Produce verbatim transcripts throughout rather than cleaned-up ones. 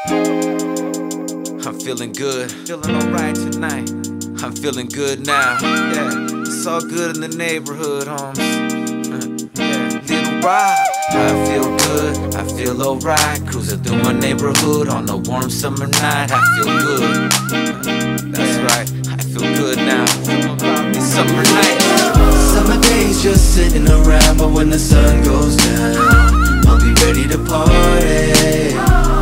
I'm feeling good, feeling alright tonight. I'm feeling good now, yeah. It's all good in the neighborhood, homes. Uh, yeah. Little Rob. I feel good, I feel alright. Cruising through my neighborhood on a warm summer night. I feel good, uh, that's right. I feel good now. These summer nights, summer days just sitting around, but when the sun goes down, I'll be ready to party.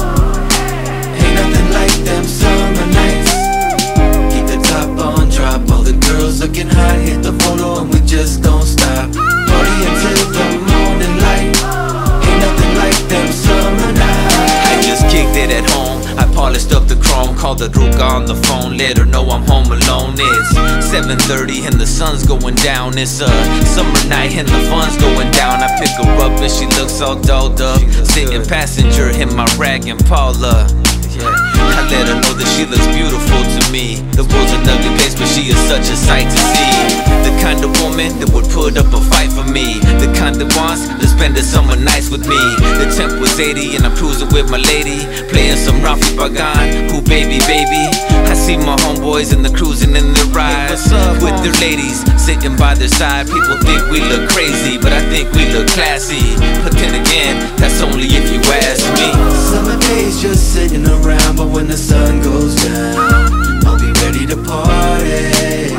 Ain't nothing like them summer nights. Keep the top on drop, all the girls looking hot, hit the photo and we just don't stop. Party until the morning light. Ain't nothing like them summer nights. I just kicked it at home, I polished up the chrome, called the Ruka on the phone, let her know I'm home alone. It's seven thirty and the sun's going down. It's a summer night and the fun's going down. I pick her up and she looks all dolled up, sitting passenger in my rag and Paula. Yeah, I let her know that she looks beautiful to me. The world's an ugly place, but she is such a sight to see. The kind of woman that would put up a fight for me, the kind that wants to spend the summer nights with me. The temp was eighty and I'm cruising with my lady, playing some Rafi Pagan, who baby baby. I see my homeboys and the cruising in their rides with their ladies sitting by their side. People think we look crazy, but I think we look classy. But then again, that's only if you ask me. Summer days just sitting around, but when the sun goes down, I'll be ready to party.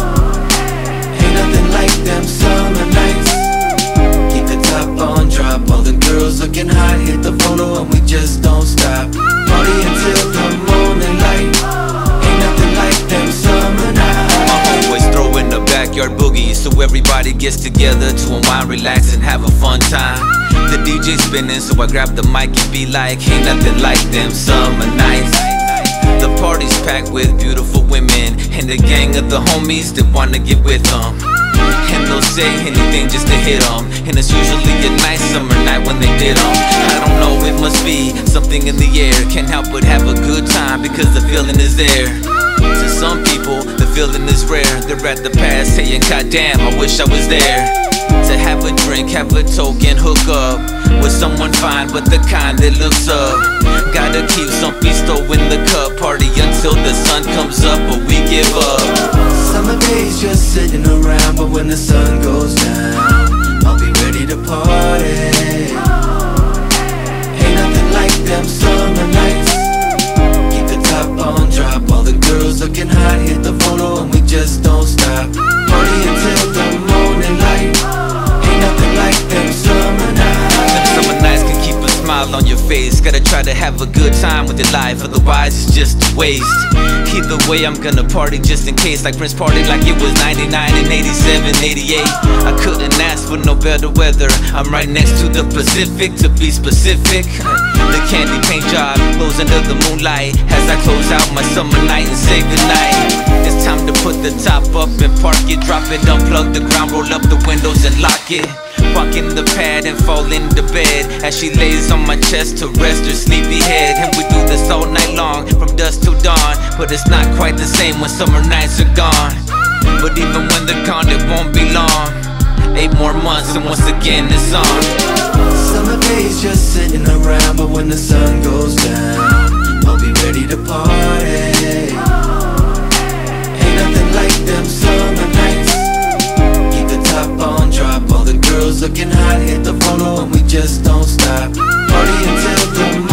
Ain't nothing like them summer nights. Keep the top on drop, all the girls looking hot, hit the photo and we just don't stop. Party until the morning light. Ain't nothing like them summer nights. My homeboys throwing the backyard boogie, so everybody gets together to unwind, relax and have a fun time. The D J spinning, so I grab the mic and be like, ain't nothing like them summer nights. The party's packed with beautiful women and a gang of the homies that wanna get with them. And they'll say anything just to hit them, and it's usually a nice summer night when they did them. I don't know, it must be something in the air. Can't help but have a good time because the feeling is there. To some people, the feeling is rare. They're at the past saying, God damn, I wish I was there. To have a drink, have a token, hook up with someone fine, but the kind that looks up. Gotta keep some pisto in the cup, party until the sun comes up, but we give up. Summer days just sitting around, but when the sun goes down, I'll be ready to party. Ain't nothing like them summer nights. Keep the top on drop, all the girls looking hot, hit the photo and we just don't stop. Party until the morning light. Ain't nothing like them summer nights. Them summer nights can keep a smile on your face. Gotta try to have a good time with your life, otherwise it's just a waste. Either way, I'm gonna party just in case, like Prince partied like it was ninety-nine and eighty-seven, eighty-eight. I couldn't ask for no better weather. I'm right next to the Pacific, to be specific. The candy paint job glows under the moonlight as I close out my summer night and say goodnight. It's time to put the top up and park it, drop it, unplug the ground, roll up the windows and lock it. Walk in the pad and fall into bed as she lays on my chest to rest her sleepy head. And we do this all night long, from dusk till dawn. But it's not quite the same when summer nights are gone. But even when they're gone, it won't be long. Eight more months and once again it's on. Summer days just sitting around, but when the sun goes down, I'll be ready to party. Ain't nothing like them summer nights. Keep the top on drop, all the girls looking hot, hit the photo and we just don't stop. Party until the